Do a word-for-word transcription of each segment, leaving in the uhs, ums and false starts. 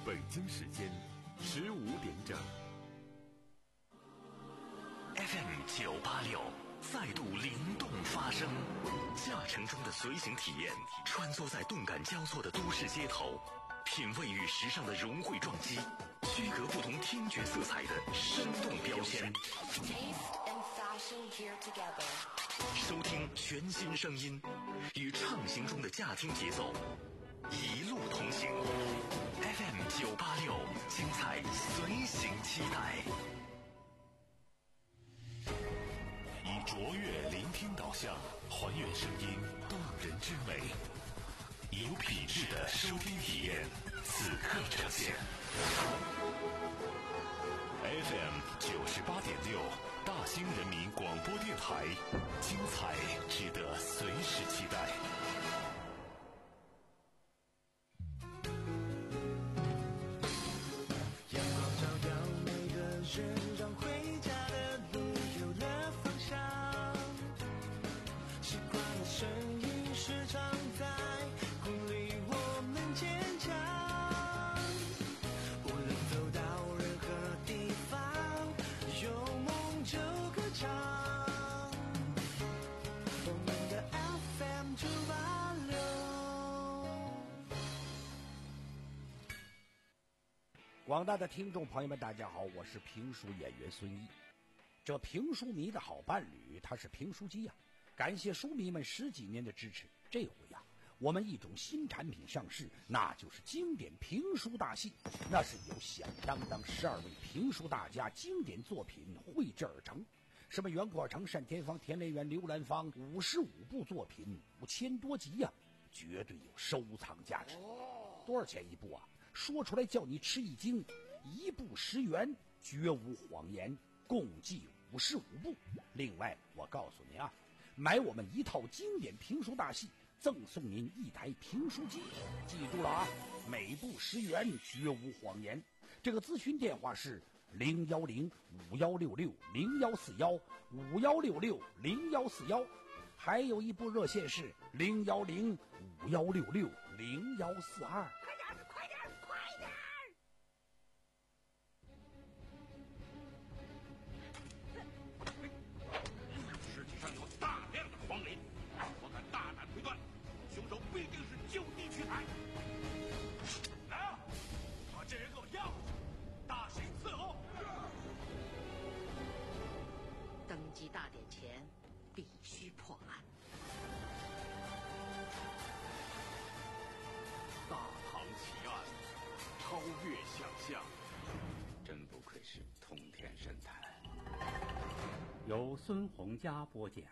北京时间十五点整。 F M 九八六再度灵动发声，驾乘中的随行体验，穿梭在动感交错的都市街头，品味与时尚的融汇撞击，区隔不同听觉色彩的生动标签。收听全新声音，与畅行中的驾听节奏一路同行。F M 九八六，精彩随行期待。以卓越聆听导向，还原声音动人之美，有品质的收听体验，此刻呈现。F M 九十八点六，大兴人民广播电台，精彩值得随时期待。 阳光照耀每个人，让回家的路有了方向。习惯的声音时常在鼓励我们坚强。无论走到任何地方，有梦就歌唱。我们的 F M 九八六。 广大的听众朋友们，大家好，我是评书演员孙一。这评书迷的好伴侣，他是评书机呀、啊。感谢书迷们十几年的支持，这回呀、啊，我们一种新产品上市，那就是经典评书大戏。那是由响当当十二位评书大家经典作品绘制而成，什么袁阔成、单田芳、田连元、刘兰芳，五十五部作品，五千多集呀、啊，绝对有收藏价值。多少钱一部啊？说出来叫你吃一惊，一部十元，绝无谎言，共计五十五部。另外，我告诉你啊，买我们一套经典评书大戏，赠送您一台评书机。记住了啊，每部十元，绝无谎言。这个咨询电话是零幺零五幺六六零幺四幺五幺六六零幺四幺，还有一部热线是零幺零五幺六六零幺四二。 快点，快点，快点！ 尸体上有大量的黄磷，我敢大胆推断，凶手必定是就地取材。来啊，把这人给我押回去，大刑伺候。 登基大典前必须破案。 大唐奇案，超越想象，真不愧是通天神探。 由孙洪佳播讲。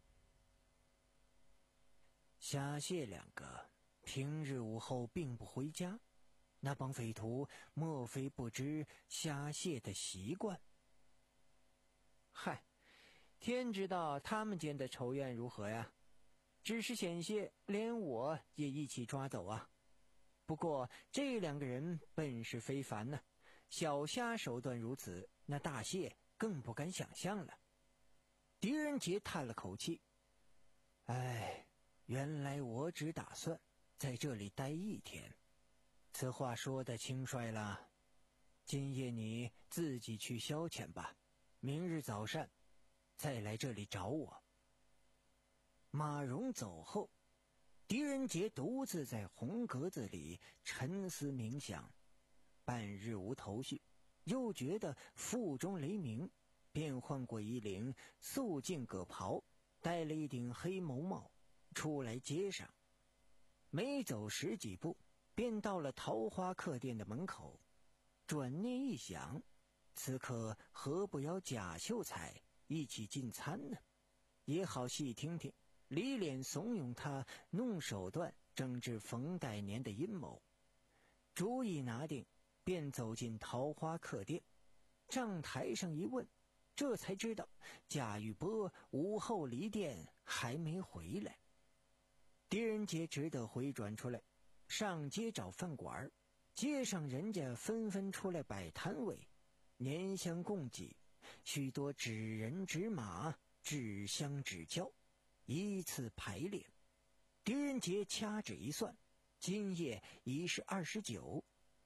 虾蟹两个平日午后并不回家，那帮匪徒莫非不知虾蟹的习惯？嗨，天知道他们间的仇怨如何呀？只是险些连我也一起抓走啊！不过这两个人本事非凡呢、啊，小虾手段如此，那大蟹更不敢想象了。狄仁杰叹了口气，哎，原来我只打算在这里待一天。此话说得轻率了，今夜你自己去消遣吧，明日早上再来这里找我。马蓉走后，狄仁杰独自在红格子里沉思冥想，半日无头绪，又觉得腹中雷鸣，便换过一领素净葛袍，戴了一顶黑毛帽，出来街上。没走十几步，便到了桃花客店的门口。转念一想，此刻何不邀贾秀才一起进餐呢？也好细听听李脸怂恿他弄手段整治冯代年的阴谋。主意拿定，便走进桃花客店。账台上一问，这才知道贾玉波午后离店还没回来。狄仁杰只得回转出来，上街找饭馆。街上人家纷纷出来摆摊位，年香供给，许多纸人纸马，纸香纸胶，依次排列。狄仁杰掐指一算，今夜已是二十九，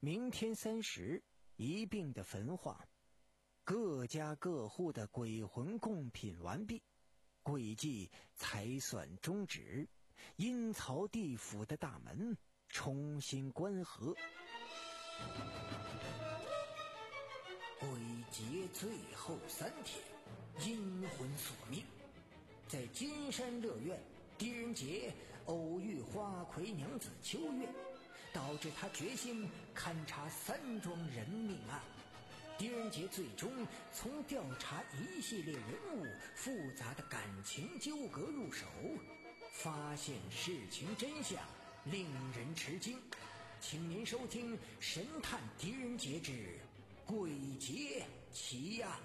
明天三十一并的焚化，各家各户的鬼魂贡品完毕，鬼祭才算终止，阴曹地府的大门重新关合。鬼节最后三天，阴魂索命。在金山乐苑，狄仁杰偶遇花魁娘子秋月，导致他决心勘察三桩人命案。狄仁杰最终从调查一系列人物复杂的感情纠葛入手，发现事情真相，令人吃惊。请您收听《神探狄仁杰之鬼节奇案》。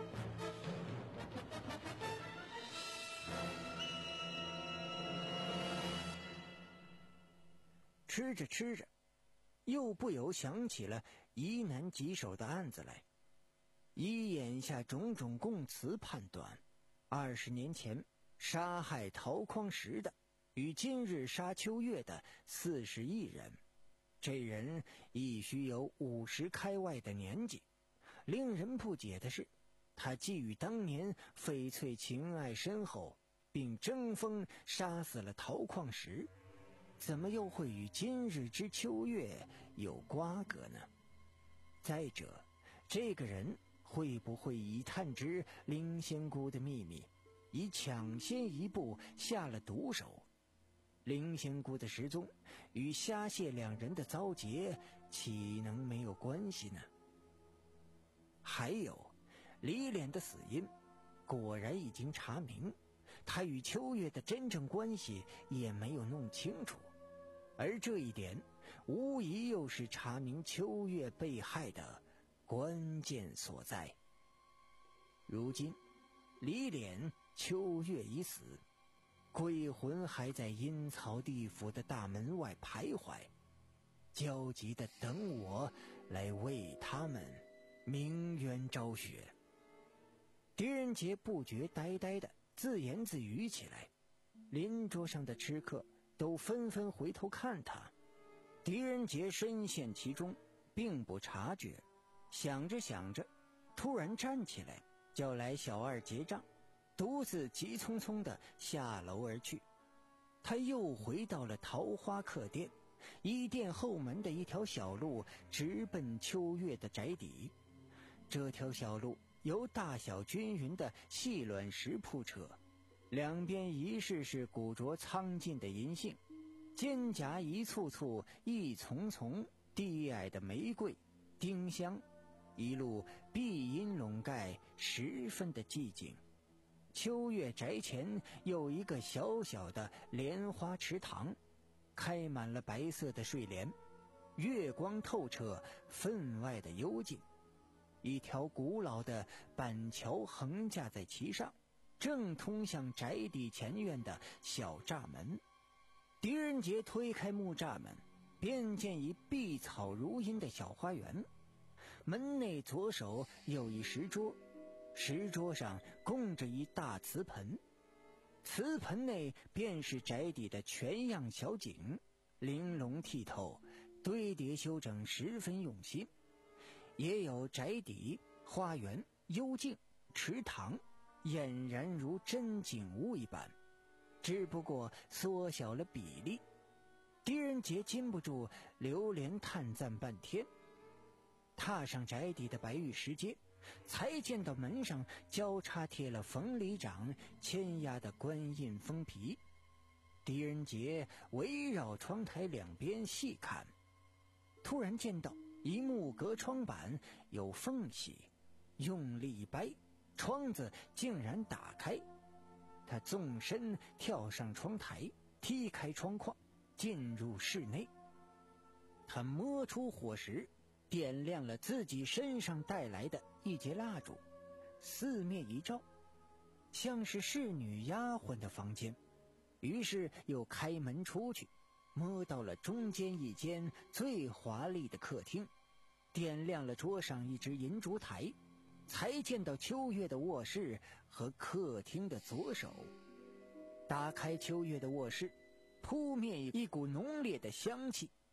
吃着吃着，又不由想起了疑难棘手的案子来。以眼下种种供词判断，二十年前杀害陶匡时的与今日杀秋月的四十一人，这人亦须有五十开外的年纪。令人不解的是，他既与当年翡翠情爱深厚，并争锋杀死了陶匡时，怎么又会与今日之秋月有瓜葛呢？再者，这个人会不会已探知灵仙姑的秘密，已抢先一步下了毒手？灵仙姑的失踪与虾蟹两人的遭劫岂能没有关系呢？还有，李脸的死因果然已经查明，他与秋月的真正关系也没有弄清楚，而这一点无疑又是查明秋月被害的关键所在。如今李脸、秋月已死，鬼魂还在阴曹地府的大门外徘徊，焦急地等我来为他们鸣冤昭雪。狄仁杰不觉呆呆地自言自语起来，邻桌上的吃客都纷纷回头看他。狄仁杰深陷其中，并不察觉，想着想着，突然站起来，叫来小二结账，独自急匆匆地下楼而去。他又回到了桃花客店，一店后门的一条小路直奔秋月的宅邸。这条小路由大小均匀的细卵石铺设，两边一室是古着苍劲的银杏，间夹一簇簇一丛丛低矮的玫瑰、丁香，一路碧荫笼盖，十分的寂静。秋月宅前有一个小小的莲花池塘，开满了白色的睡莲，月光透彻，分外的幽静。一条古老的板桥横架在其上，正通向宅邸前院的小栅门。狄仁杰推开木栅门，便见一碧草如茵的小花园。门内左手有一石桌，石桌上供着一大瓷盆，瓷盆内便是宅邸的全样小景，玲珑剔透，堆叠修整十分用心。也有宅邸、花园、幽静、池塘，俨然如真景物一般，只不过缩小了比例。狄仁杰禁不住流连叹赞半天。踏上宅邸的白玉石阶，才见到门上交叉贴了冯里长签押的官印封皮。狄仁杰围绕窗台两边细看，突然见到一木格窗板有缝隙，用力一掰，窗子竟然打开。他纵身跳上窗台，踢开窗框，进入室内。他摸出火石，点亮了自己身上带来的一节蜡烛，四面一照，像是侍女丫鬟的房间。于是又开门出去，摸到了中间一间最华丽的客厅，点亮了桌上一只银烛台，才见到秋月的卧室和客厅的左手。打开秋月的卧室，扑面一股浓烈的香气，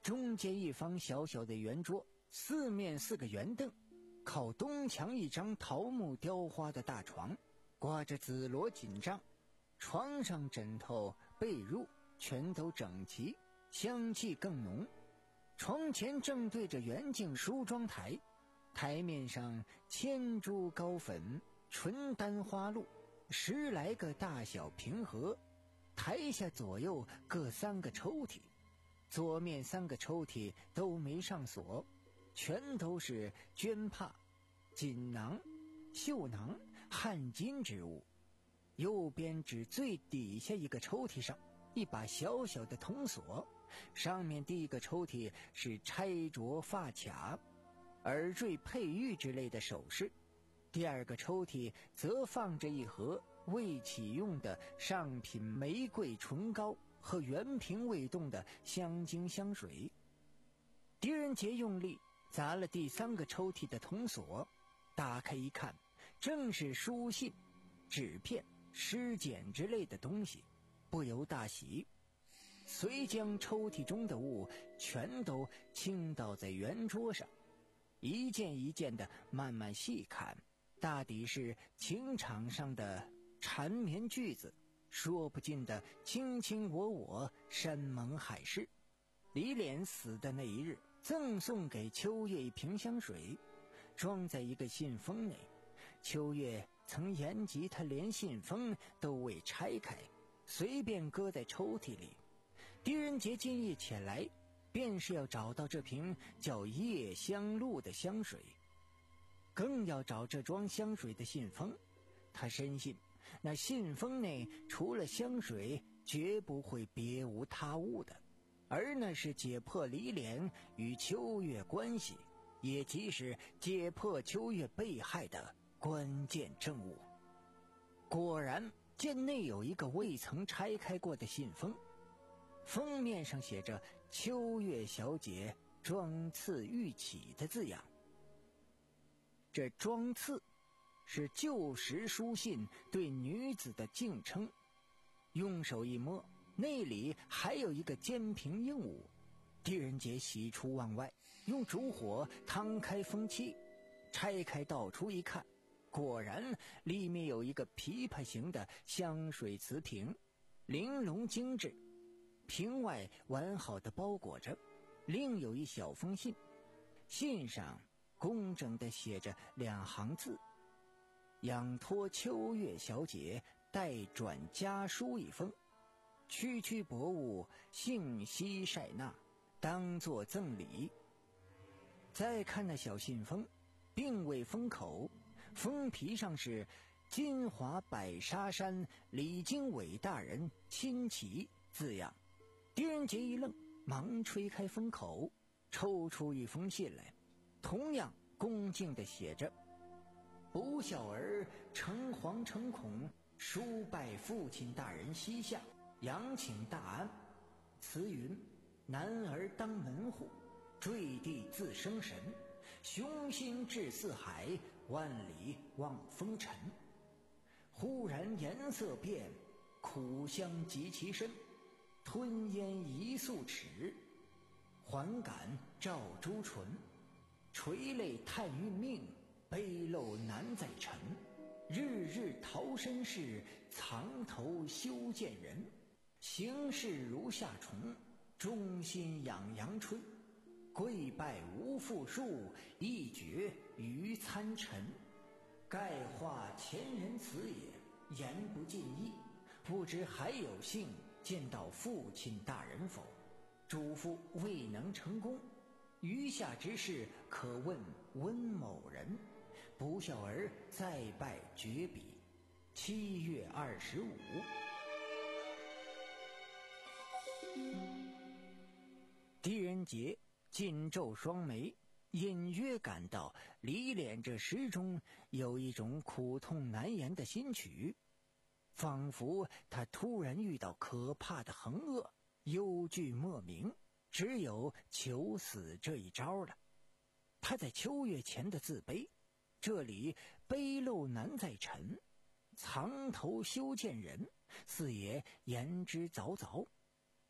中间一方小小的圆桌，四面四个圆凳，靠东墙一张桃木雕花的大床，挂着紫罗锦帐，床上枕头被褥全都整齐，香气更浓。床前正对着圆镜梳妆台，台面上千株高粉，纯丹花露，十来个大小平和，台下左右各三个抽屉，左面三个抽屉都没上锁，全都是绢帕、锦囊、绣囊、汗巾之物。右边指最底下一个抽屉上一把小小的铜锁，上面第一个抽屉是钗镯、发卡、耳坠、佩玉之类的首饰，第二个抽屉则放着一盒未启用的上品玫瑰唇膏和原瓶未动的香精香水。狄仁杰用力砸了第三个抽屉的铜锁，打开一看，正是书信、纸片、诗简之类的东西，不由大喜，遂将抽屉中的物全都倾倒在圆桌上，一件一件的慢慢细看，大抵是情场上的缠绵句子，说不尽的卿卿我我，山盟海誓。李脸死的那一日，赠送给秋月一瓶香水，装在一个信封内。秋月曾言及他连信封都未拆开，随便搁在抽屉里。狄仁杰今夜前来，便是要找到这瓶叫夜香露的香水，更要找这装香水的信封。他深信那信封内除了香水，绝不会别无他物的，而那是解破李脸与秋月关系，也即是解破秋月被害的关键证物。果然见内有一个未曾拆开过的信封，封面上写着秋月小姐装次玉起的字样。这装次是旧时书信对女子的敬称，用手一摸，内里还有一个尖平硬物。狄仁杰喜出望外，用烛火摊开封漆，拆开倒出一看，果然里面有一个琵琶形的香水瓷瓶，玲珑精致，瓶外完好的包裹着，另有一小封信，信上工整地写着两行字：仰托秋月小姐代转家书一封，区区薄物信息晒纳，当作赠礼。再看那小信封，并未封口，封皮上是金华百沙山李经纬大人亲启字样。狄仁杰一愣，忙吹开封口，抽出一封信来，同样恭敬地写着：不孝儿诚惶诚恐，书拜父亲大人膝下，仰请大安。词云：男儿当门户，坠地自生神，雄心志四海，万里望风尘。忽然颜色变，苦香及其身，吞烟一素齿，还感照朱唇，垂泪叹愠命，悲漏难再陈。日日逃身事，藏头休见人。行事如夏虫，忠心养阳春。跪拜无复数，一绝于参尘。盖话前人词也，言不尽意。不知还有幸见到父亲大人否？嘱咐未能成功，余下之事可问温某人。不孝儿再拜绝笔。七月二十五。狄仁杰紧皱双眉，隐约感到李脸这诗中有一种苦痛难言的心曲，仿佛他突然遇到可怕的横恶，忧惧莫名，只有求死这一招了。他在秋月前的自卑，这里悲漏难再陈，藏头休见人，似也言之凿凿。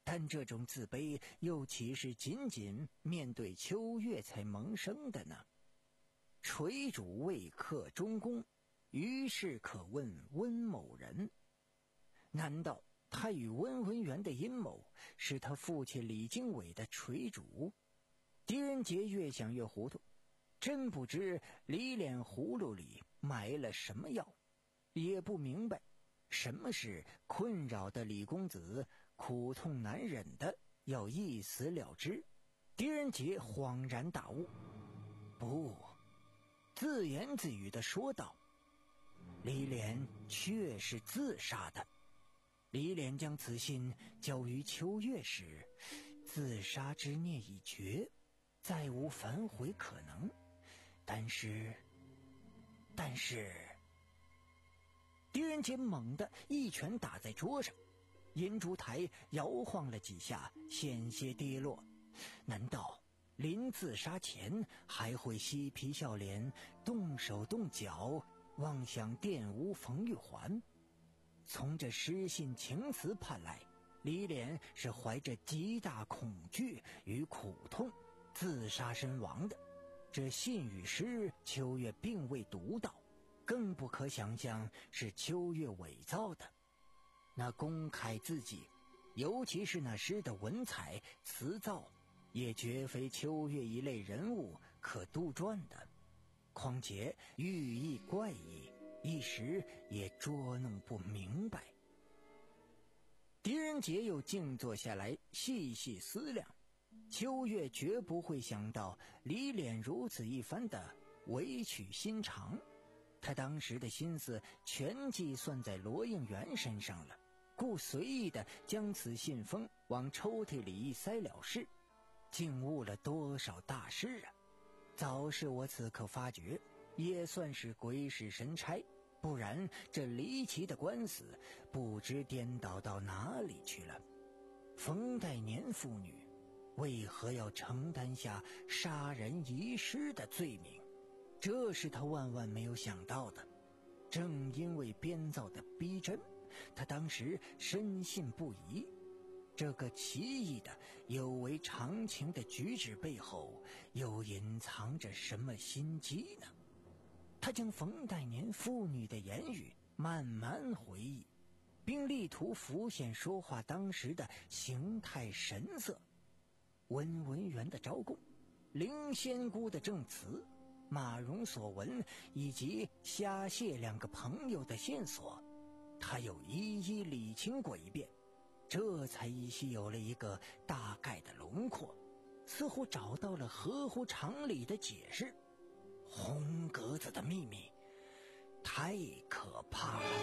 但这种自卑又岂是仅仅面对秋月才萌生的呢？垂主未克中宫，于是可问温某人。难道他与温文元的阴谋是他父亲李经纬的垂主？狄仁杰越想越糊涂，真不知李脸葫芦里埋了什么药，也不明白什么是困扰的李公子苦痛难忍的要一死了之。狄仁杰恍然大悟，不，自言自语地说道：李脸确是自杀的。李脸将此信交于秋月时，自杀之念已决，再无反悔可能。但是但是狄仁杰猛地一拳打在桌上，银烛台摇晃了几下，险些跌落。难道临自杀前还会嬉皮笑脸，动手动脚，妄想玷污冯玉环？从这失信情词判来，李脸是怀着极大恐惧与苦痛自杀身亡的。这信与诗秋月并未读到，更不可想象是秋月伪造的。那公开字迹，尤其是那诗的文采词造，也绝非秋月一类人物可杜撰的。况且寓意怪异，一时也捉弄不明白。狄仁杰又静坐下来细细思量，秋月绝不会想到李脸如此一番的委曲心肠，他当时的心思全计算在罗应元身上了，故随意的将此信封往抽屉里一塞了事，竟误了多少大事啊！早是我此刻发觉，也算是鬼使神差，不然这离奇的官司不知颠倒到哪里去了。冯代年妇女为何要承担下杀人遗失的罪名？这是他万万没有想到的。正因为编造的逼真，他当时深信不疑。这个奇异的有违常情的举止背后，又隐藏着什么心机呢？他将冯代年妇女的言语慢慢回忆，并力图浮现说话当时的形态神色。温文元的招供，灵仙姑的证词，马蓉所闻，以及虾蟹两个朋友的线索，他又一一理清过一遍，这才依稀有了一个大概的轮廓，似乎找到了合乎常理的解释。红格子的秘密太可怕了。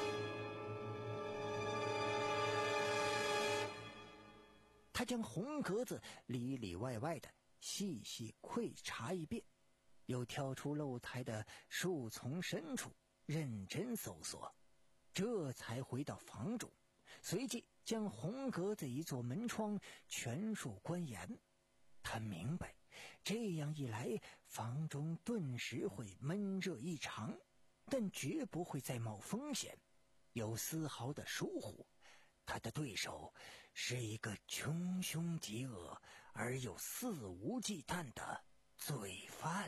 他将红格子里里外外的细细窥察一遍，又跳出露台的树丛深处认真搜索，这才回到房中，随即将红格子一座门窗全数关严。他明白，这样一来房中顿时会闷热异常，但绝不会再冒风险，有丝毫的疏忽，他的对手是一个穷凶极恶而又肆无忌惮的罪犯。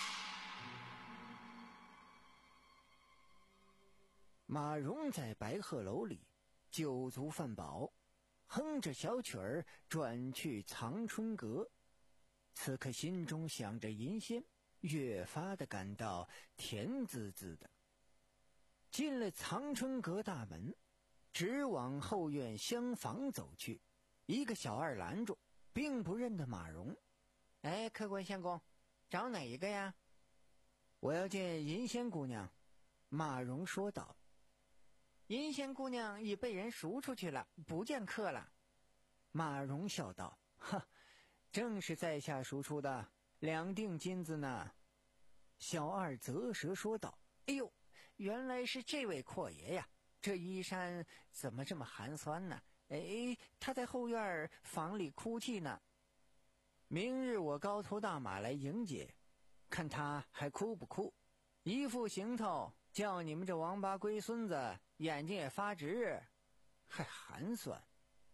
马蓉在白鹤楼里酒足饭饱，哼着小曲儿转去藏春阁。此刻心中想着银仙，越发的感到甜滋滋的。进了藏春阁大门，直往后院厢房走去，一个小二拦住，并不认得马蓉。哎，客官相公，找哪一个呀？我要见银仙姑娘。马蓉说道。银仙姑娘已被人赎出去了，不见客了。马蓉笑道，哈，正是在下赎出的，两锭金子呢。小二啧舌说道，哎呦，原来是这位阔爷呀，这衣衫怎么这么寒酸呢？哎，他在后院房里哭泣呢。明日我高头大马来迎接，看他还哭不哭。一副行头，叫你们这王八龟孙子眼睛也发直，还寒酸。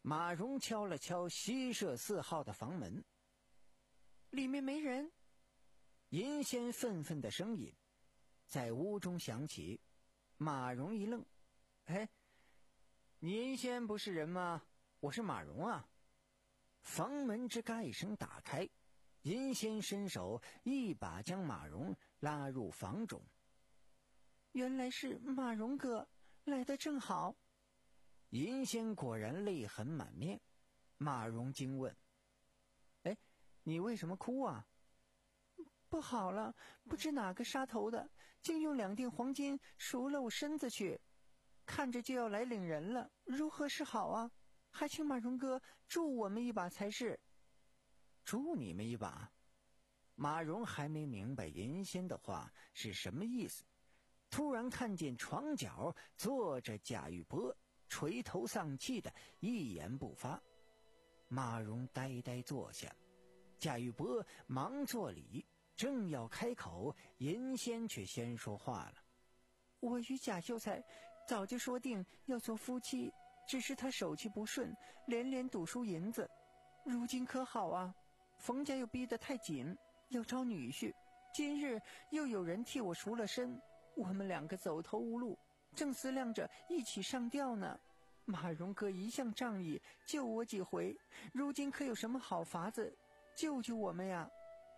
马蓉敲了敲西舍四号的房门，里面没人。银仙愤愤的声音在屋中响起。马蓉一愣，哎，你银仙不是人吗？我是马蓉啊。房门之盖声打开，银仙伸手一把将马蓉拉入房中。原来是马蓉哥，来得正好。银仙果然泪痕满面。马蓉惊问，哎，你为什么哭啊？不好了，不知哪个杀头的竟用两锭黄金赎了我身子去，看着就要来领人了，如何是好啊？还请马蓉哥助我们一把才是。助你们一把？马蓉还没明白银仙的话是什么意思，突然看见床角坐着贾玉波，垂头丧气的一言不发。马蓉呆呆坐下，贾玉波忙作礼，正要开口，银仙却先说话了。我与贾秀才早就说定要做夫妻，只是他手气不顺，连连赌输银子，如今可好啊？冯家又逼得太紧，要招女婿，今日又有人替我赎了身，我们两个走投无路，正思量着一起上吊呢。马蓉哥一向仗义，救我几回，如今可有什么好法子救救我们呀？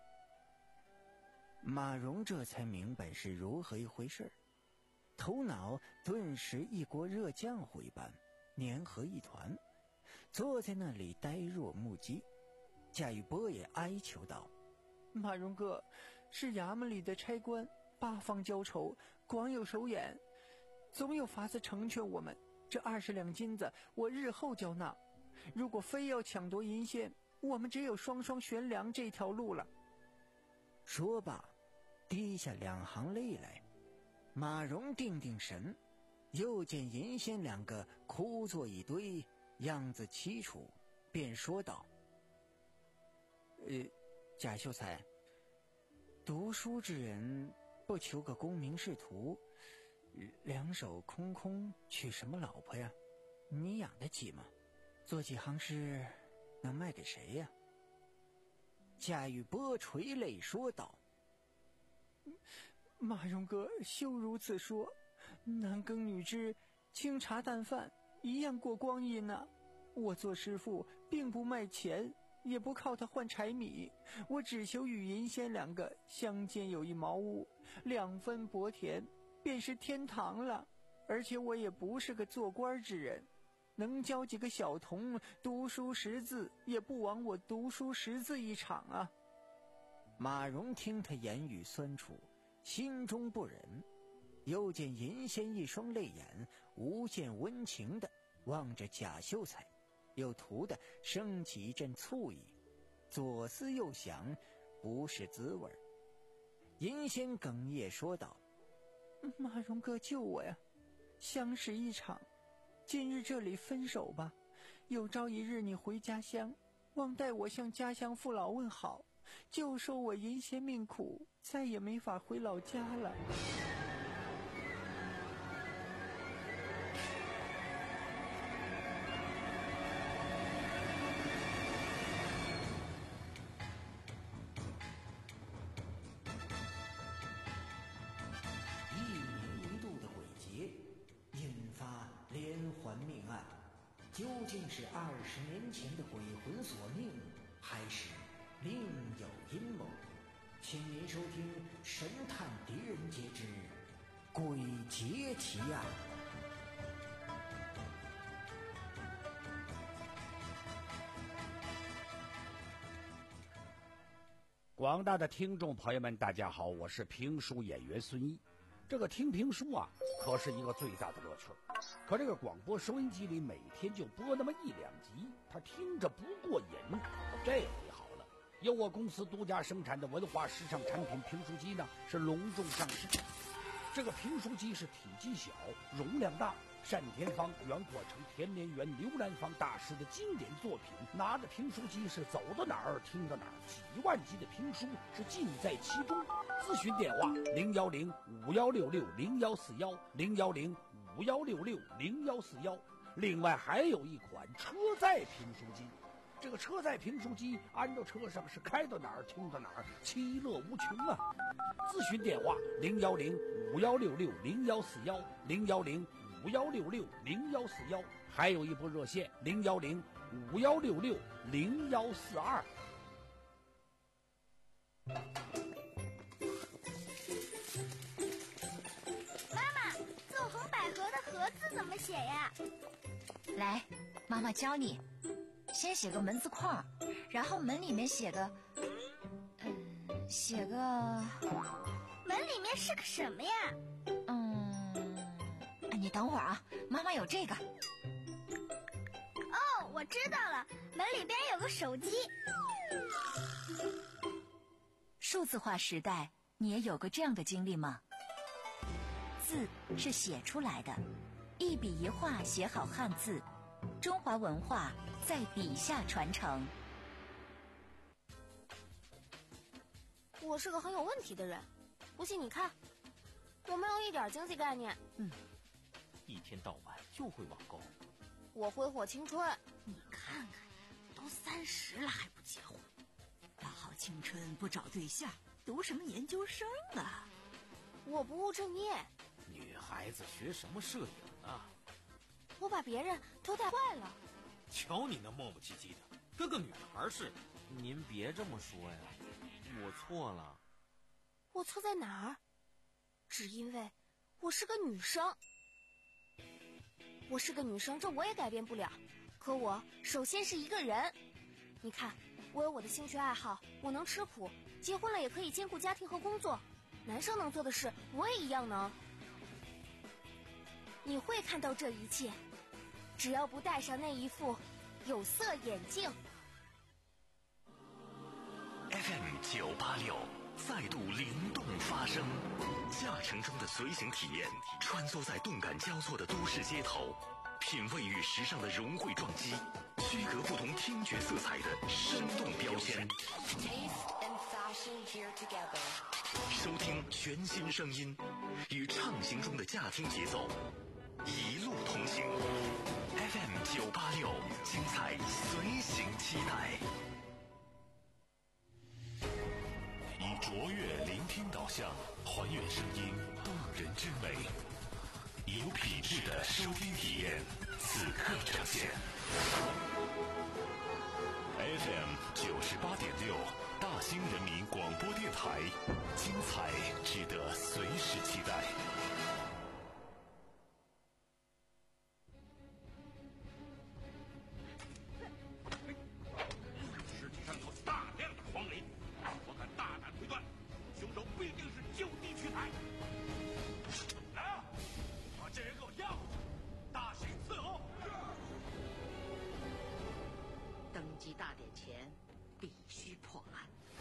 马蓉这才明白是如何一回事，头脑顿时一锅热浆糊一般粘合一团，坐在那里呆若木鸡。贾玉波也哀求道，马蓉哥，是衙门里的差官八方交愁，广有手眼，总有法子成全我们。这二十两金子我日后交纳，如果非要抢夺银仙，我们只有双双悬梁这条路了。说罢滴下两行泪来。马蓉定定神，又见银仙两个哭作一堆，样子凄楚，便说道，呃，贾秀才，读书之人不求个功名仕途，两手空空娶什么老婆呀？你养得起吗？做几行诗能卖给谁呀？贾玉波垂泪说道，马蓉哥休如此说，男耕女织，清茶淡饭一样过光阴啊。我做师傅并不卖钱，也不靠它换柴米，我只求与银仙两个相间有一茅屋，两分薄田，便是天堂了。而且我也不是个做官之人，能教几个小童读书识字，也不枉我读书识字一场啊。马蓉听他言语酸楚，心中不忍，又见银仙一双泪眼无限温情地望着贾秀才，又图得升起一阵醋意，左思右想，不是滋味。银仙哽咽说道，马蓉哥救我呀，相识一场，今日这里分手吧，有朝一日你回家乡，望代我向家乡父老问好，就说我银仙命苦，再也没法回老家了。一年一度的鬼节引发连环命案，究竟是二十年前的鬼魂索命，还是另有阴谋？请您收听《神探狄仁杰之鬼节奇案》。 广大的听众朋友们，大家好，我是评书演员孙一。这个听评书啊，可是一个最大的乐趣。可这个广播收音机里每天就播那么一两集，他听着不过瘾。这回好了，由我公司独家生产的文化时尚产品评书机呢，是隆重上市。这个评书机是体积小，容量大，单田芳、袁阔成、田连元、刘兰芳大师的经典作品。拿着评书机是走到哪儿听到哪儿，几万集的评书是尽在其中。咨询电话零幺零五幺六六零幺四幺零幺零五幺六六零幺四幺。 另外还有一款车载评书机。这个车载评书机安到车上是开到哪儿听到哪儿，其乐无穷啊！咨询电话零幺零五幺六六零幺四幺零幺零五幺六六零幺四幺，还有一部热线零幺零五幺六六零幺四二。 妈妈，纵横捭阖的阖字怎么写呀？ 来，妈妈教你。先写个门字框，然后门里面写个，嗯，写个。 门里面是个什么呀？ 嗯，你等会儿啊，妈妈有这个。 哦，我知道了，门里边有个手机。 数字化时代，你也有过这样的经历吗？字是写出来的，一笔一画写好汉字，中华文化在笔下传承。 我是个很有问题的人，不信你看，我没有一点经济概念。 嗯，一天到晚就会网购。 我挥霍青春。 你看看，都三十了还不结婚，大好青春不找对象，读什么研究生啊？ 我不务正业。 女孩子学什么摄影啊？ 我把别人都带坏了。 瞧你那磨磨唧唧的，跟个女孩似的。您别这么说呀，我错了。 我错在哪儿？只因为我是个女生。我是个女生，这我也改变不了。可我首先是一个人。你看，我有我的兴趣爱好，我能吃苦，结婚了也可以兼顾家庭和工作。男生能做的事，我也一样能。你会看到这一切，只要不戴上那一副有色眼镜。 F M 九八六再度灵动发声，驾乘中的随行体验，穿梭在动感交错的都市街头，品味与时尚的融汇撞击，区隔不同听觉色彩的生动标签。收听全新声音，与畅行中的驾听节奏，一路同行。F M 九八六，精彩随行期待。以卓越聆听导向，还原声音动人之美，以有品质的收听体验，此刻呈现。F M 九十八点六，大兴人民广播电台，精彩值得随时期待。 尸体上有大量的黄磷，我敢大胆推断，凶手必定是就地取材。来啊，把这人给我押回去，大刑伺候。 登基大典前必须破案。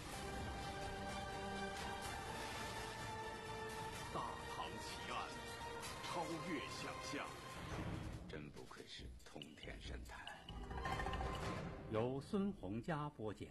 大唐奇案，超越想象，真不愧是通天神探。 由孙洪佳播讲。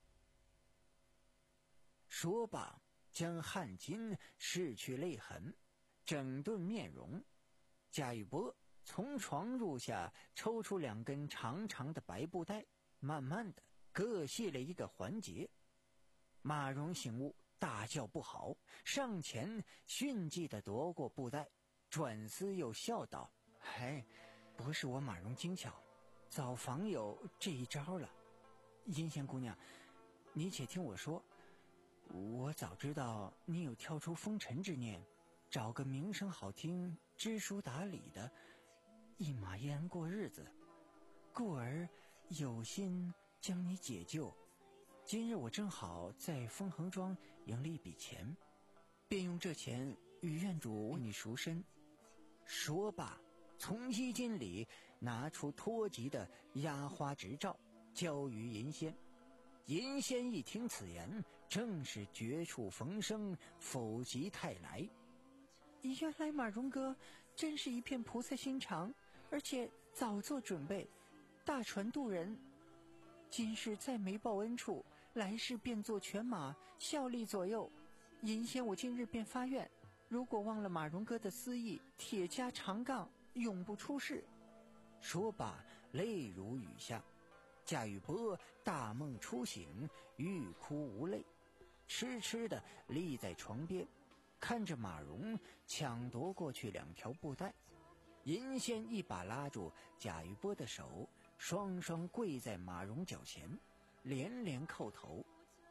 说罢，将汗巾拭去泪痕，整顿面容。贾玉波从床褥下抽出两根长长的白布带，慢慢的各系了一个环节。马蓉醒悟，大叫不好，上前迅即地夺过布带，转思又笑道：哎，不是我马蓉精巧，早访有这一招了。阴仙姑娘，你且听我说，我早知道你有跳出风尘之念，找个名声好听、知书达理的，一马一安过日子，故而有心将你解救。今日我正好在丰恒庄赢了一笔钱，便用这钱与院主为你赎身。说罢，从衣襟里拿出托级的压花执照，交于银仙。银仙一听此言，正是绝处逢生，否极泰来。原来马蓉哥真是一片菩萨心肠，而且早做准备，大船渡人。今世再没报恩处，来世便做犬马，效力左右。银仙我今日便发愿，如果忘了马蓉哥的私意，铁加长杠，永不出世。 说罢泪如雨下。贾雨波大梦初醒，欲哭无泪，痴痴地立在床边，看着马蓉抢夺过去两条布袋。银仙一把拉住贾雨波的手，双双跪在马蓉脚前，连连叩头。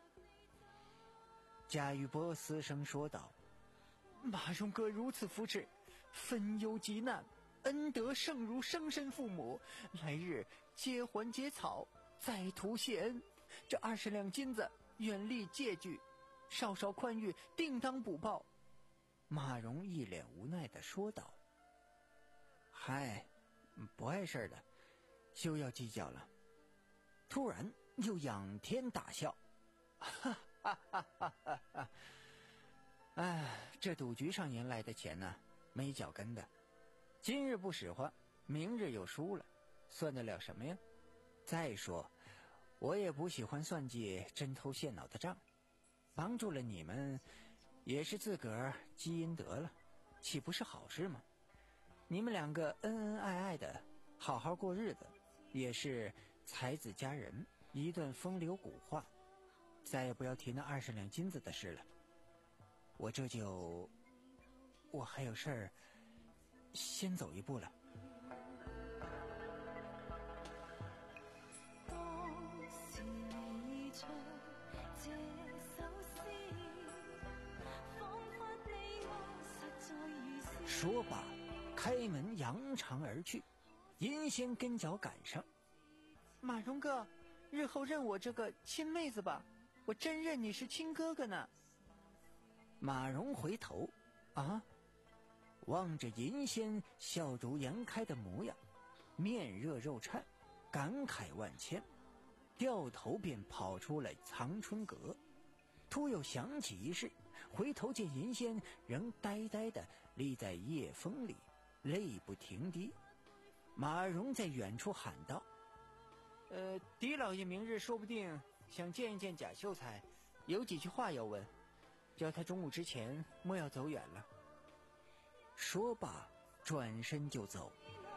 贾雨波嘶声说道：马蓉哥如此扶持，分忧极难，恩德胜如生身父母，来日接还结草，再图谢恩。这二十两金子远离借据，稍稍宽裕，定当补报。马蓉一脸无奈地说道：嗨，不碍事的，休要计较了。突然又仰天大笑，哈哈哈哈哈哈！哎，这赌局上赢来的钱呢，没脚跟的。今日不使唤，明日又输了，算得了什么呀？再说，我也不喜欢算计针头线脑的账，帮助了你们，也是自个儿积阴德了，岂不是好事吗？你们两个恩恩爱爱的，好好过日子，也是才子佳人，一段风流古话。再也不要提那二十两金子的事了。我这就，我还有事儿，先走一步了。说罢，开门扬长而去。银仙跟脚赶上。马蓉哥，日后认我这个亲妹子吧，我真认你是亲哥哥呢。马蓉回头啊，望着银仙笑逐颜开的模样，面热肉颤，感慨万千，掉头便跑出了藏春阁。突又想起一事，回头见银仙仍呆呆地立在夜风里，泪不停滴。马蓉在远处喊道：呃，狄老爷明日说不定想见一见贾秀才，有几句话要问，叫他中午之前莫要走远了。说罢转身就走。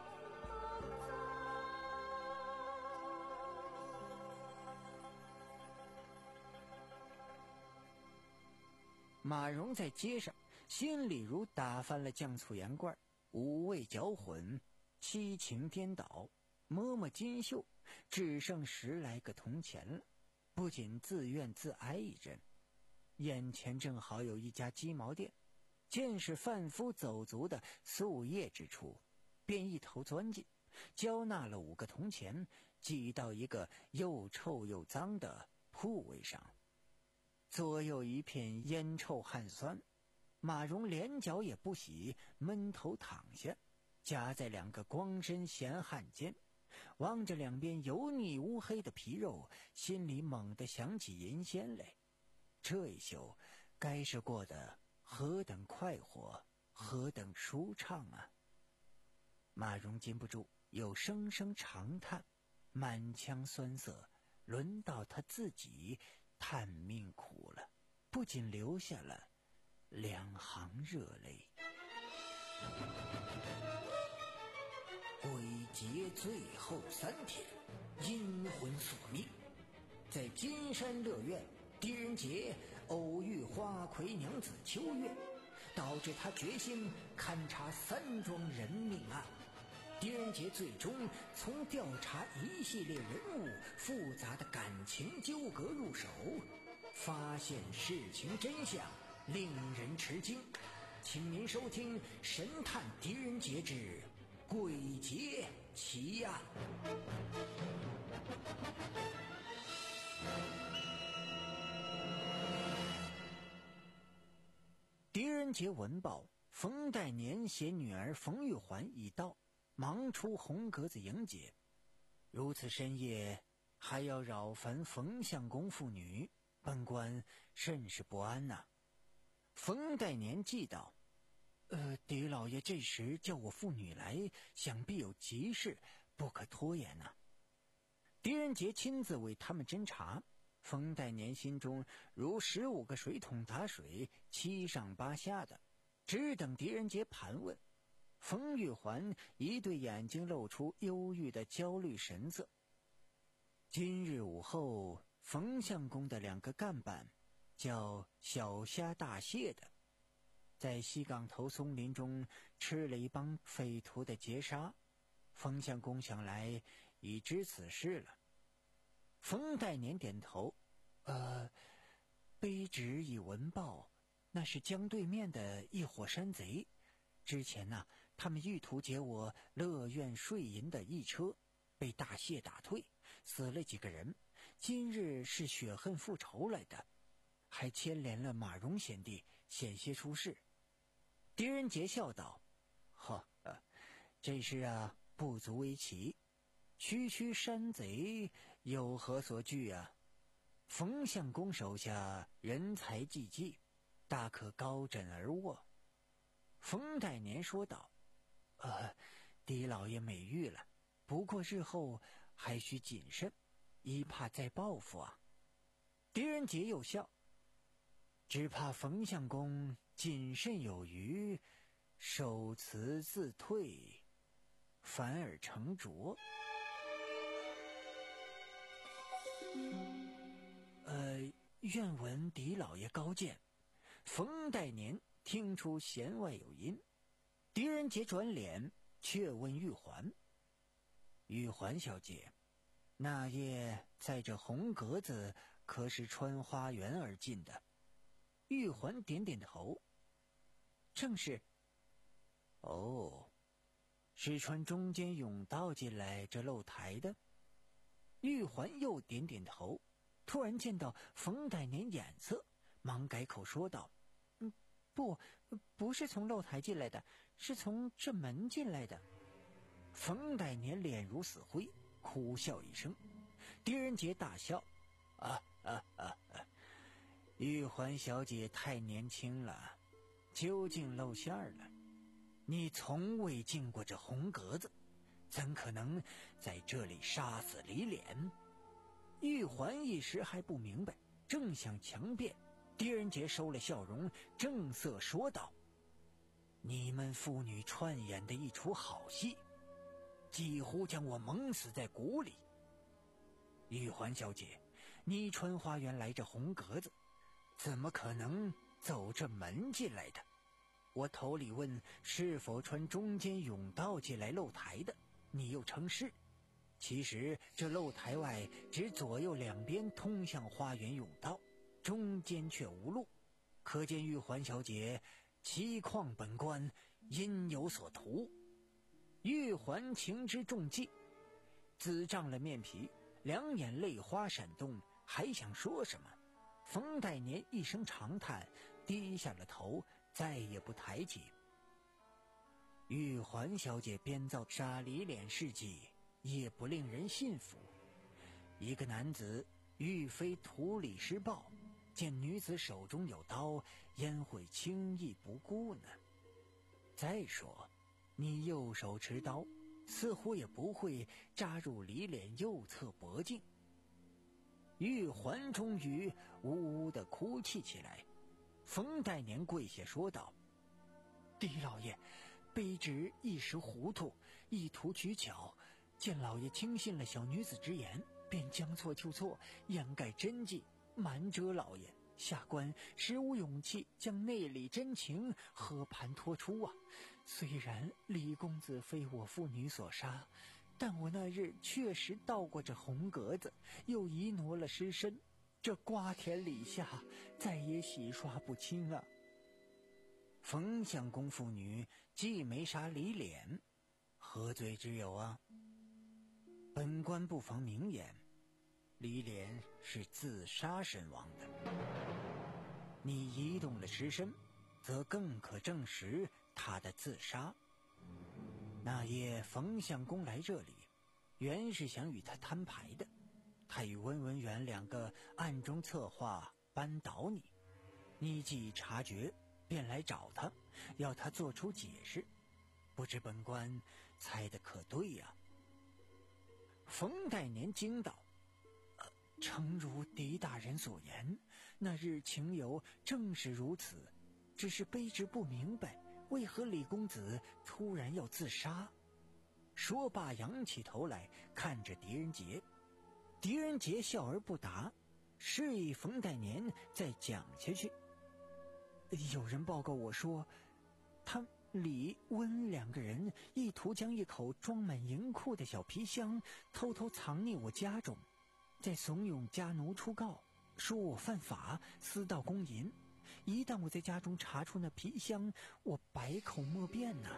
马蓉在街上，心里如打翻了酱醋盐罐，五味搅混，七情颠倒，摸摸金袖，只剩十来个铜钱了，不仅自怨自哀一阵。眼前正好有一家鸡毛店，见是贩夫走卒的宿业之处，便一头钻进，交纳了五个铜钱，挤到一个又臭又脏的铺位上。左右一片烟臭汗酸，马蓉连脚也不洗，闷头躺下，夹在两个光身闲汉间，望着两边油腻乌黑的皮肉，心里猛地想起银仙来。这一宿该是过得何等快活，何等舒畅啊！马蓉禁不住又声声长叹，满腔酸涩，轮到他自己叹命苦了，不仅流下了两行热泪。鬼节最后三天，阴魂索命。在金山乐苑，狄仁杰偶遇花魁娘子秋月，导致他决心勘察三桩人命案。狄仁杰最终从调查一系列人物复杂的感情纠葛入手，发现事情真相，令人吃惊。请您收听《神探狄仁杰之鬼节奇案》。狄仁杰闻报，冯代年携女儿冯玉环已到，忙出红格子迎接。如此深夜还要扰烦冯相公父女，本官甚是不安呐、啊。冯代年记道：呃，狄老爷这时叫我父女来，想必有急事，不可拖延呐、啊。狄仁杰亲自为他们侦查，冯代年心中如十五个水桶打水，七上八下的，只等狄仁杰盘问。 冯玉环一对眼睛露出忧郁的焦虑神色。今日午后，冯相公的两个干板叫小虾大蟹的，在西岗头松林中吃了一帮匪徒的劫杀。冯相公想来已知此事了。冯代年点头，呃，卑职已闻报，那是江对面的一伙山贼。之前呢、啊，他们欲图劫我乐苑税银的一车，被大蟹打退，死了几个人。今日是雪恨复仇来的，还牵连了马荣贤弟，险些出事。狄仁杰笑道：“哈、啊，这事啊，不足为奇。区区山贼有何所惧啊？冯相公手下人才济济，大可高枕而卧。”冯代年说道：“呃，狄老爷美誉了，不过日后还需谨慎，一怕再报复啊。”狄仁杰又笑：“只怕冯相公谨慎有余，守辞自退，反而成拙。”呃，愿闻狄老爷高见。冯代年听出弦外有音，狄仁杰转脸却问玉环：“玉环小姐，那夜载着红格子可是穿花园而进的？”玉环点点头：“正是。”“哦，是穿中间甬道进来这露台的？”玉环又点点头，突然见到冯代年眼色，忙改口说道：“嗯，不，不是从露台进来的，是从这门进来的。”冯代年脸如死灰，苦笑一声。狄仁杰大笑：“啊啊啊啊！玉环小姐太年轻了，究竟露馅了。你从未进过这红格子，怎可能在这里杀死李脸？”玉环一时还不明白，正想强辩，狄仁杰收了笑容，正色说道：“你们父女串演的一出好戏，几乎将我蒙死在鼓里。玉环小姐，你穿花园来这红格子，怎么可能走这门进来的？我头里问是否穿中间甬道进来露台的，你又称是。其实这露台外只左右两边通向花园甬道，中间却无路，可见玉环小姐期况本官因有所图。”玉环情之重记，紫涨了面皮，两眼泪花闪动，还想说什么。冯代年一声长叹，低下了头，再也不抬起。玉环小姐编造杀李脸事迹，也不令人信服。一个男子欲非图里施暴，见女子手中有刀，焉会轻易不顾呢？再说你右手持刀，似乎也不会扎入李脸右侧脖颈。玉环终于呜呜地哭泣起来。冯代年跪下说道：“狄老爷，卑职一时糊涂，意图取巧，见老爷轻信了小女子之言，便将错就错，掩盖真迹，瞒遮老爷。下官实无勇气将内里真情和盘托出啊！虽然李公子非我父女所杀，但我那日确实到过这红格子，又移挪了尸身，这瓜田李下，再也洗刷不清啊！冯相公父女既没杀李脸，何罪之有啊？本官不妨明言，李脸是自杀身亡的。你移动了尸身，则更可证实他的自杀。那夜冯相公来这里，原是想与他摊牌的，他与温文远两个暗中策划扳倒你，你既察觉，便来找他，要他做出解释。不知本官猜得可对呀、啊？冯代年惊道：“呃，诚如狄大人所言，那日情由正是如此，只是卑职不明白为何李公子突然要自杀？说罢，仰起头来看着狄仁杰。狄仁杰笑而不答，示意冯代年再讲下去。有人报告我说，他李温两个人意图将一口装满银库的小皮箱偷偷藏匿我家中，再怂恿家奴出告，说我犯法，私盗公银。一旦我在家中查出那皮箱，我百口莫辩呐、啊！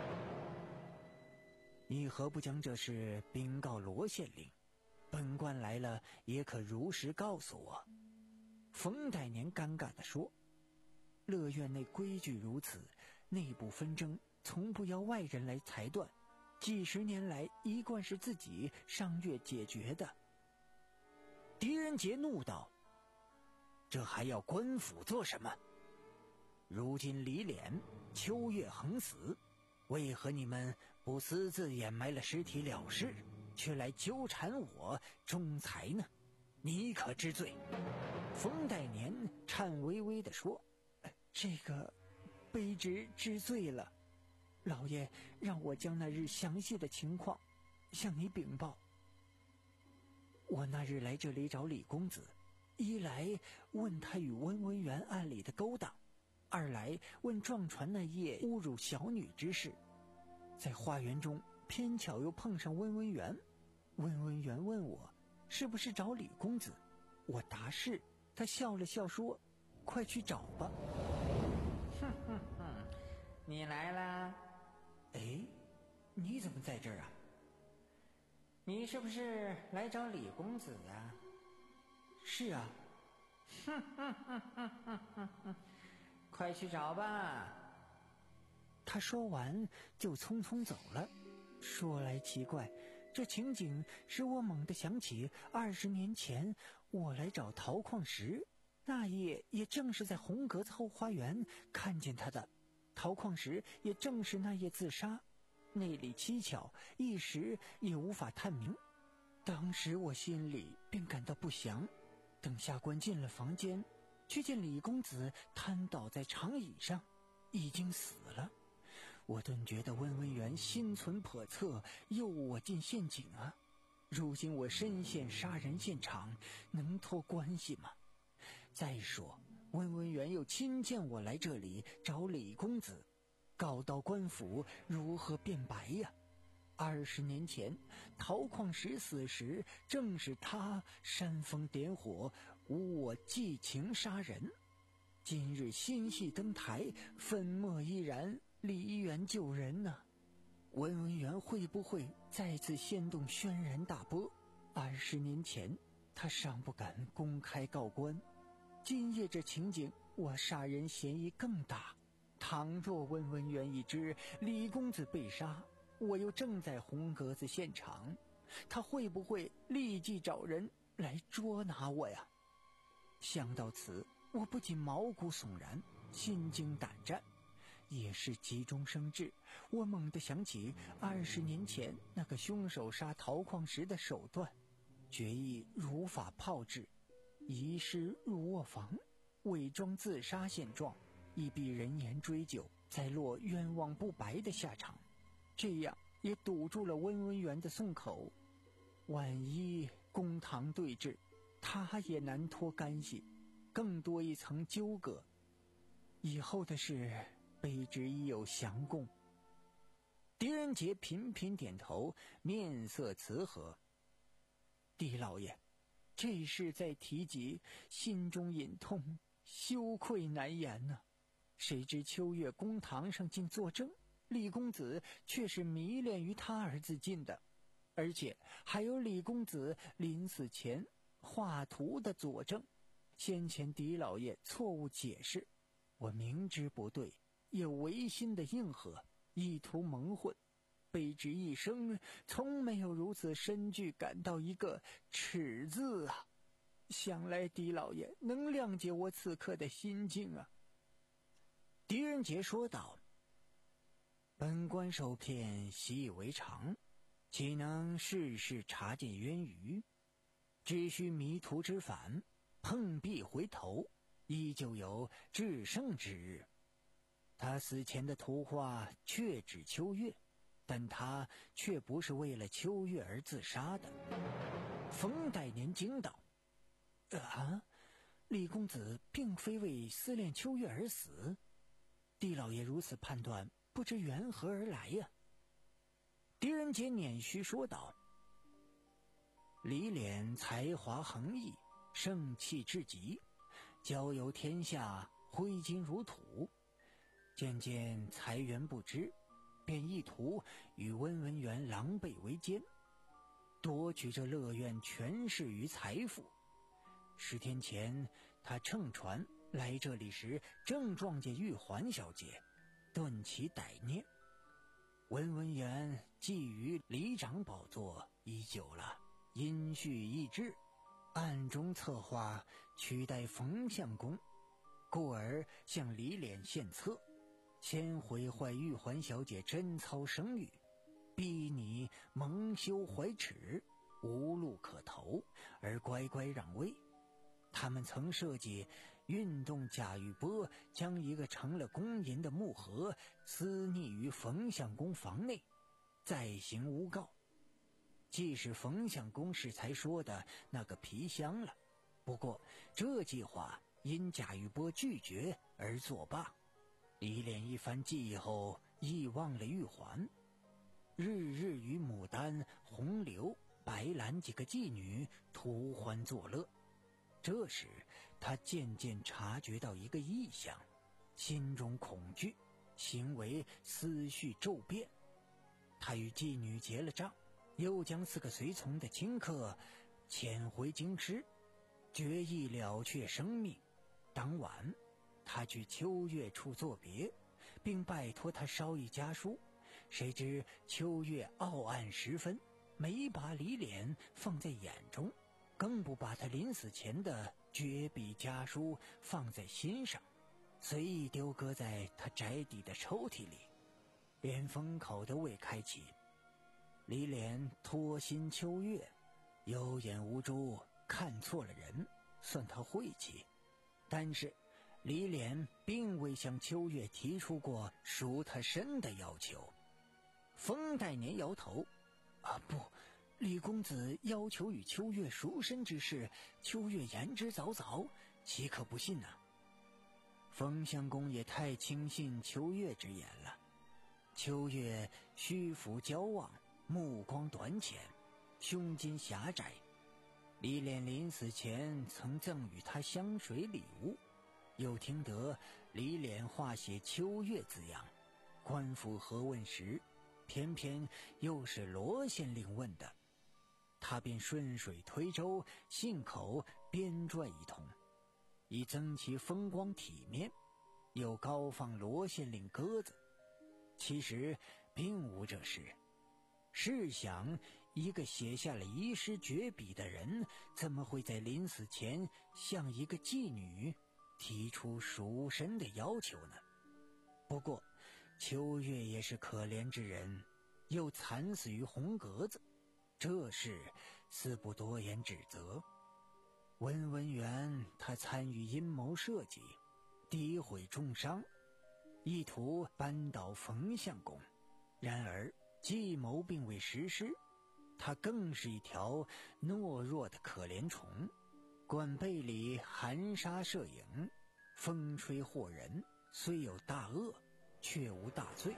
你何不将这事禀告罗县令？本官来了也可如实告诉我。冯代年尴尬地说：乐院内规矩如此，内部纷争从不邀外人来裁断，几十年来一贯是自己商阅解决的。狄仁杰怒道：这还要官府做什么？如今李敛、秋月横死，为何你们不私自掩埋了尸体了事，却来纠缠我仲裁呢？你可知罪？冯代年颤巍巍地说：这个卑职知罪了，老爷让我将那日详细的情况向你禀报。我那日来这里找李公子，一来问他与温文元案里的勾当，二来问撞船那夜侮辱小女之事。在花园中偏巧又碰上温文元，温文元问我是不是找李公子，我答是，他笑了笑说：快去找吧。 哼哼哼，你来啦？ 哎，你怎么在这儿啊？ 你是不是来找李公子啊？ 是啊。 哼哼哼哼哼哼哼，快去找吧。 他说完就匆匆走了。说来奇怪，这情景使我猛地想起二十年前我来找陶矿石，那夜也正是在红格子后花园看见他的。陶矿石也正是那夜自杀，内里蹊跷，一时也无法探明。当时我心里便感到不祥，等下官进了房间，却见李公子瘫倒在长椅上，已经死了。我顿觉得温文元心存叵测，诱我进陷阱啊！如今我身陷杀人现场，能托关系吗？再说温文元又亲见我来这里找李公子，告到官府如何辩白呀？二十年前陶矿石死时，正是他煽风点火，诬我寄情杀人。今日新戏登台，粉墨依然，梨园救人呢、啊？温文元会不会再次掀动轩然大波？二十年前他尚不敢公开告官，今夜这情景，我杀人嫌疑更大。倘若温文元已知李公子被杀，我又正在红格子现场，他会不会立即找人来捉拿我呀？想到此，我不仅毛骨悚然，心惊胆战。也是急中生智，我猛地想起二十年前那个凶手杀陶矿石的手段，决意如法炮制，遗失入卧房，伪装自杀现状，以避人言追究，再落冤枉不白的下场。这样也堵住了温文元的松口，万一公堂对峙，他也难脱干系，更多一层纠葛。以后的事，卑职已有详供。狄仁杰频频点头，面色慈和。狄老爷，这事再提及，心中隐痛，羞愧难言呐、啊。谁知秋月公堂上竟作证，李公子却是迷恋于他儿子进的，而且还有李公子临死前画图的佐证。先前狄老爷错误解释，我明知不对，也违心的应和，意图蒙混。卑职一生从没有如此深具感到一个耻字啊！想来狄老爷能谅解我此刻的心境啊。狄仁杰说道：本官受骗习以为常，岂能事事查见渊鱼？只需迷途知返，碰壁回头，依旧有制胜之日。 他死前的图画确指秋月，但他却不是为了秋月而自杀的。冯代年惊道：啊，李公子并非为思恋秋月而死，狄老爷如此判断，不知缘何而来呀？狄仁杰捻须说道：李脸才华横溢，盛气至极，交游天下，挥金如土，渐渐财源不支，便意图与温文元狼狈为奸，夺取这乐苑权势与财富。十天前他乘船来这里时，正撞见玉环小姐，顿起歹念。温文元觊觎里长宝座已久了，阴蓄意志，暗中策划取代冯相公，故而向李脸献策，先毁坏玉环小姐贞操声誉，逼你蒙羞怀耻，无路可投，而乖乖让位。他们曾设计运动贾玉波将一个成了公银的木盒私匿于冯相公房内，再行诬告。即使冯相公是才说的那个皮箱了，不过这计划因贾玉波拒绝而作罢。李脸一番计后，亦忘了玉环，日日与牡丹、红柳、白兰几个妓女图欢作乐。这时他渐渐察觉到一个异象，心中恐惧，行为思绪骤变。他与妓女结了账，又将四个随从的亲客遣回京师，决意了却生命。当晚他去秋月处作别，并拜托他烧一家书，谁知秋月傲岸十分，没把李脸放在眼中，更不把他临死前的绝笔家书放在心上，随意丢搁在他宅邸的抽屉里，连封口都未开启。李脸托心秋月，有眼无珠，看错了人，算他晦气。但是李脸并未向秋月提出过赎他身的要求。封代年摇头：啊不，李公子要求与秋月赎身之事，秋月言之凿凿，岂可不信呢、啊？冯相公也太轻信秋月之言了。秋月虚浮骄妄，目光短浅，胸襟狭窄。李脸临死前曾赠与他香水礼物，又听得李脸画写秋月字样，官府核问时，偏偏又是罗县令问的，他便顺水推舟，信口编撰一通，以增其风光体面，又高放罗县令鸽子。其实并无这事。试想，一个写下了遗失绝笔的人，怎么会在临死前向一个妓女提出赎身的要求呢？不过秋月也是可怜之人，又惨死于红格子，这事似不多言指责。温文元他参与阴谋设计，诋毁重伤，意图扳倒冯相公，然而计谋并未实施，他更是一条懦弱的可怜虫，馆背里含沙射影，风吹惑人，虽有大恶，却无大罪。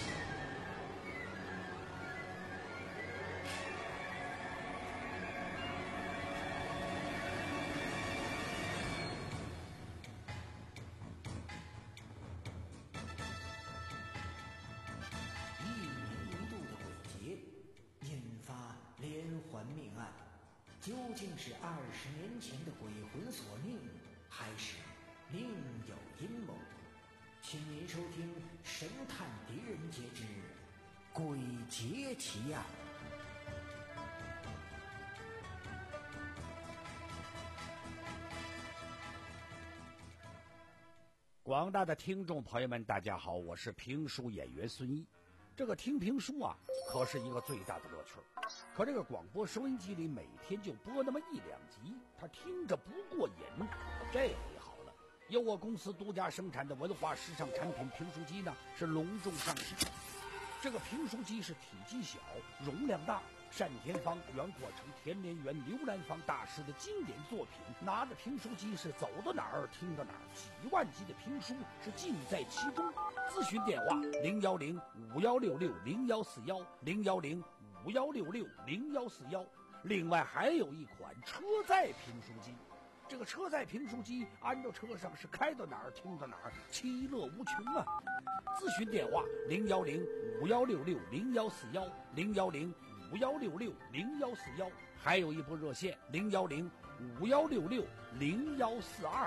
究竟是二十年前的鬼魂所命，还是另有阴谋？请您收听《神探狄仁杰之鬼节奇案》。 广大的听众朋友们，大家好，我是评书演员孙一。这个听评书啊，可是一个最大的乐趣。可这个广播收音机里每天就播那么一两集，他听着不过瘾。这回好了， 由我公司独家生产的文化时尚产品评书机呢是隆重上市。这个评书机是体积小，容量大，单田芳、袁国成、田连元、刘兰芳大师的经典作品。拿着评书机是走到哪儿听到哪儿，几万集的评书是尽在其中。咨询电话零幺零五幺六六零幺四幺零幺零五幺六六零幺四幺。另外还有一款车载评书机。这个车载评书机安到车上是开到哪儿听到哪儿，其乐无穷啊！咨询电话零幺零五幺六六零幺四幺零幺零五幺六六零幺四幺，还有一部热线零幺零五幺六六零幺四二。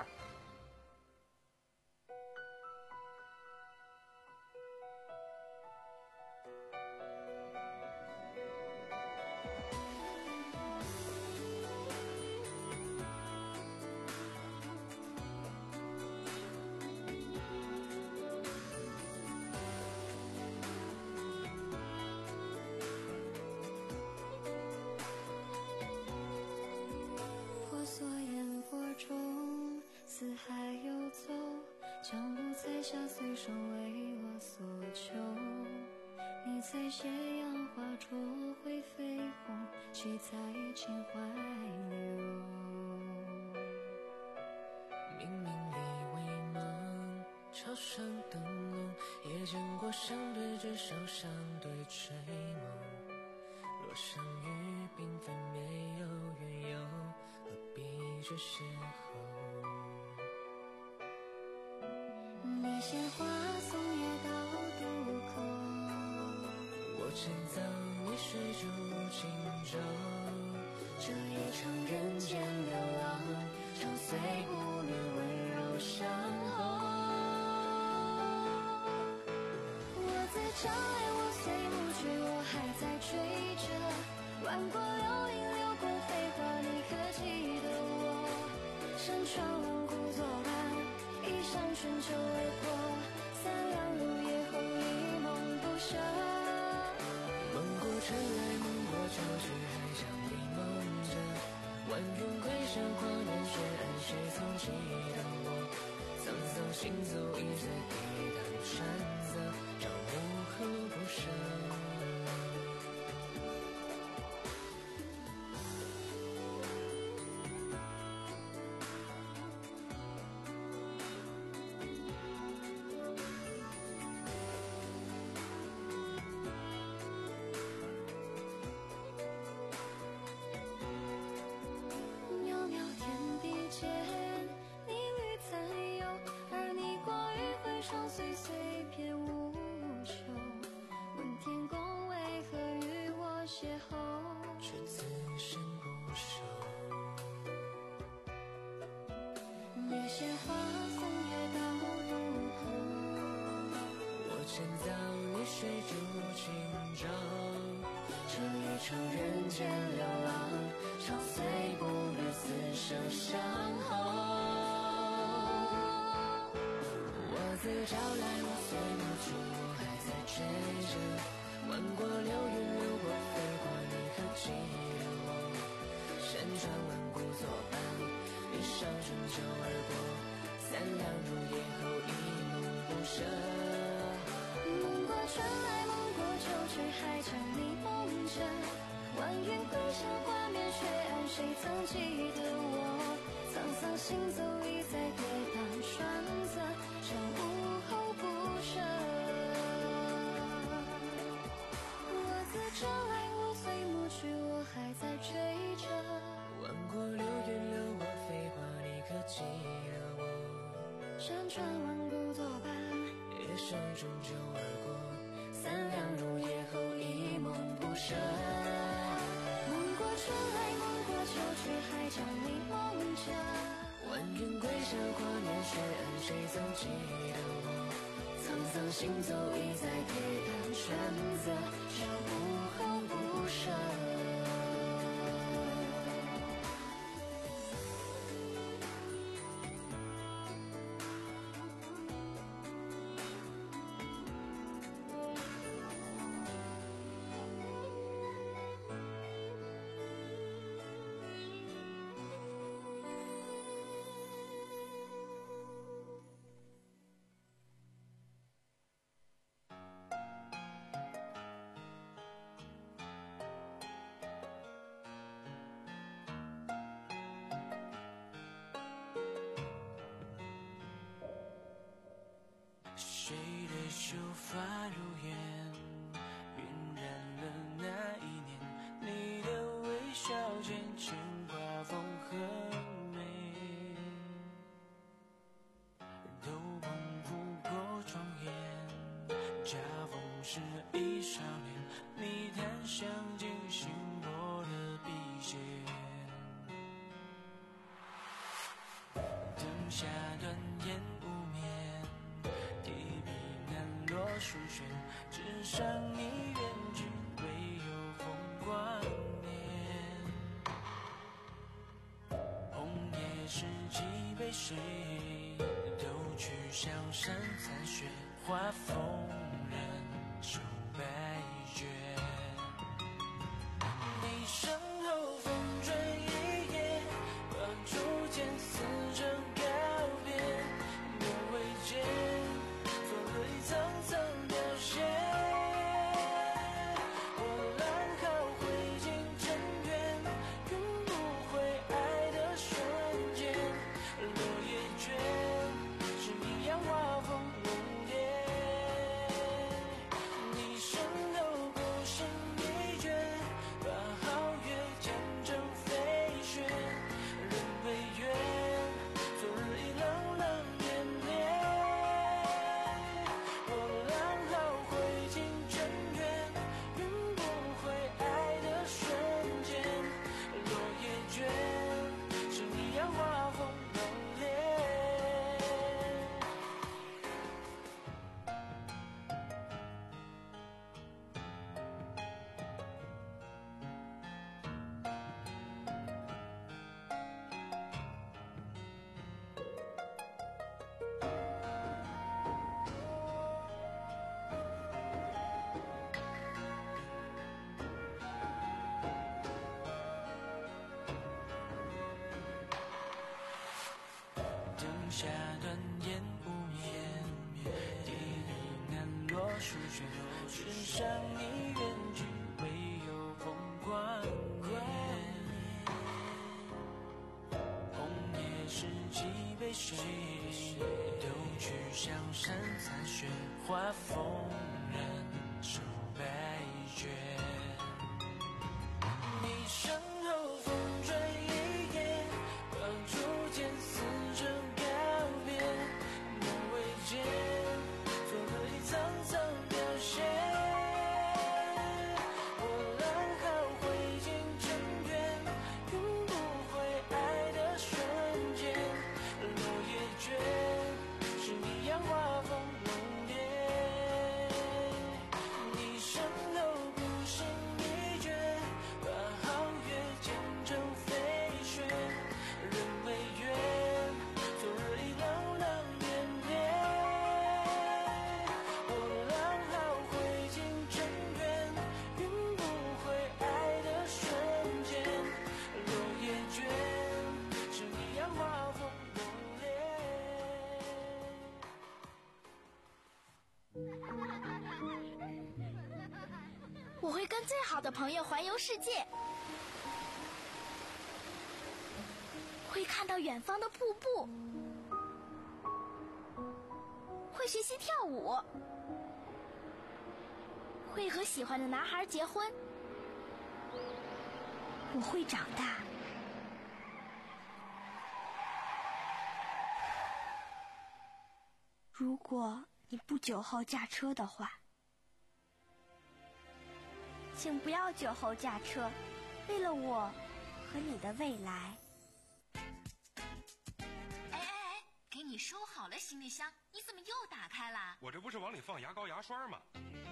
四海游走，江湖彩霞随手为我所求。你在斜阳花灼灰绯红，岂在情怀流。 明明里微茫，桥上灯笼，也见过相对执手，相对追梦。若相遇并非没有缘由，何必这邂逅？ 你鲜花送叶到渡口， 我建造你水筑轻舟。 这一场人间流浪，长随步履温柔相候。我在将来，我随不去，我还在追着。乱过流萤，流过飞花，你可记得我？山川万古作伴，一向春秋而过。三两入夜后，一梦不舍。 梦过尘埃，梦过旧曲，还将你梦着。万云归山，华年雪岸，谁曾记得我？沧桑行走，一再抵挡山泽，朝暮后不舍。 岁岁偏无求，问天公为何与我邂逅， 却此生不朽。 你鲜花送月到渡口， 我建造你水筑轻舟。 这一场人间流浪，长随步履，厮守相候。自朝来我随不住，我还在追着。万过流云，流过飞花，你可记得我？山川万古作伴，一上春秋而过。三两入夜后，一梦不舍。梦过春来，梦过秋去，还将你梦着。万云归山，华面雪岸，谁曾记得我？沧桑行走，一再跌宕选择。朝暮后不舍，我自朝来，我随暮去，我还在追着。 万过流云，流过飞花，你可记得我？ 山川万古作伴， 一生春秋而过。 三两入夜后，一梦不舍。梦过春来，梦过秋去，还将你梦着。 万云归山，华年雪岸，谁曾记得我？ 沧桑行走，一再跌宕选择，朝暮后不舍。 笑间牵挂风和美，都碰不过庄严，恰逢是一少年，你弹响惊醒我的笔尖，灯下断烟无眠，提笔难落书卷，纸上你远去，唯有风光年。红叶拾几杯水，都去香山残雪，画风人手白卷。你身后风吹一夜，把竹剑撕成告别，没未见，做了一层层凋谢。我浪号挥尽尘缘，永不会爱的瞬间，落叶卷，是一样画风浓烈。你身后孤星一卷，把皓月剪成飞雪，人未远，昨日已冷冷连连。我浪号挥尽尘缘，永不会爱的瞬间，落叶卷，是一样画风浓烈。灯下断烟无眠，滴滴难落书卷，纸上你远去，唯有风光年。红叶拾几杯水，都去香山残雪，画风人手白卷。你身后风吹一夜，把竹剑撕成告别，没未见，做了一层层凋谢。我浪号挥尽尘缘，永不会爱的瞬间，落叶卷，是一样画风浓烈。你身后孤星一卷，把皓月剪成飞雪，人未远，昨日已冷冷连连。我浪号挥尽尘缘，永不会爱的瞬间，落叶卷，是一样画风浓烈。 我会跟最好的朋友环游世界，会看到远方的瀑布，会学习跳舞，会和喜欢的男孩结婚。我会长大。如果你不酒后驾车的话，请不要酒后驾车，为了我和你的未来。 哎哎哎，给你收好了行李箱，你怎么又打开了？ 我这不是往里放牙膏牙刷吗？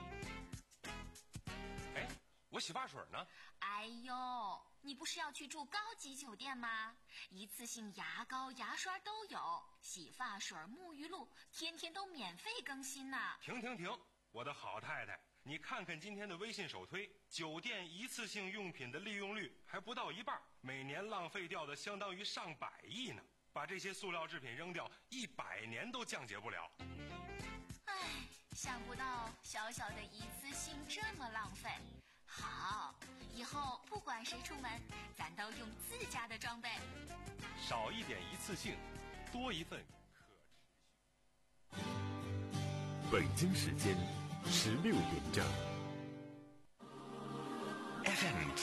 哎，我洗发水呢？ 哎呦，你不是要去住高级酒店吗？一次性牙膏牙刷都有，洗发水沐浴露天天都免费更新呢。 停停停，我的好太太，你看看今天的微信首推，酒店一次性用品的利用率还不到一半，每年浪费掉的相当于上百亿呢。把这些塑料制品扔掉，一百年都降解不了。 唉，想不到小小的一次性这么浪费。好，以后不管谁出门，咱都用自家的装备。 少一点一次性，多一份可持续。 北京时间十六点整。F M